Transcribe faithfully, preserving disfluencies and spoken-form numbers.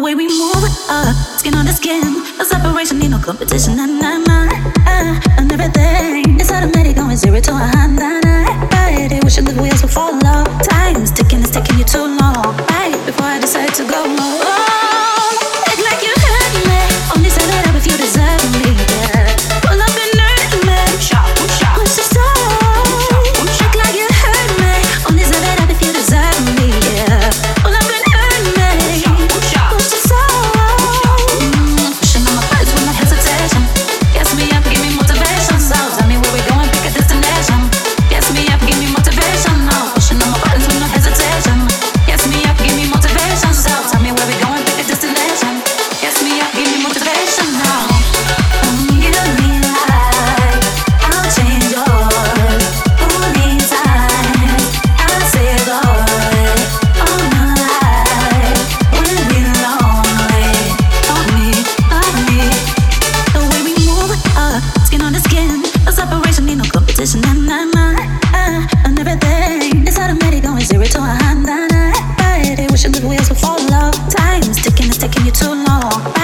way we move, uh, skin on the skin, a separation, need no competition, nah, nah, nah, uh, and everything is automatic, going zero to a hundred, right? I wish the wheels would fall off. Time's ticking, it's taking you too long, right? Before I decide to go, oh, act like you hurt me, only say that if you deserve me, yeah. Pull up and hurt me, shot, shot, what's your soul? Act like you hurt me, only say that if you deserve me, yeah. Pull up and hurt me, what's your soul? Mm, pushing on my buttons with no hesitation. Gas me up, give me motivation. So tell me where we going, pick a destination. Gas me up, give me motivation. No, pushing on my buttons with no hesitation. Gas me up, give me motivation. So tell me where we going, pick a destination. Gas me up, give me motivation. No, mm, give me life, I'll change yours. Who needs time? I'll say Lord, all my life. When we lonely, love me, love me. The way we move, uh, skin on the skin, a separation, need no competition, nah, nah, nah, uh, and everything is automatic, going zero to a hundred, right? I wish the wheels would fall off. Time's ticking, it's taking you too long.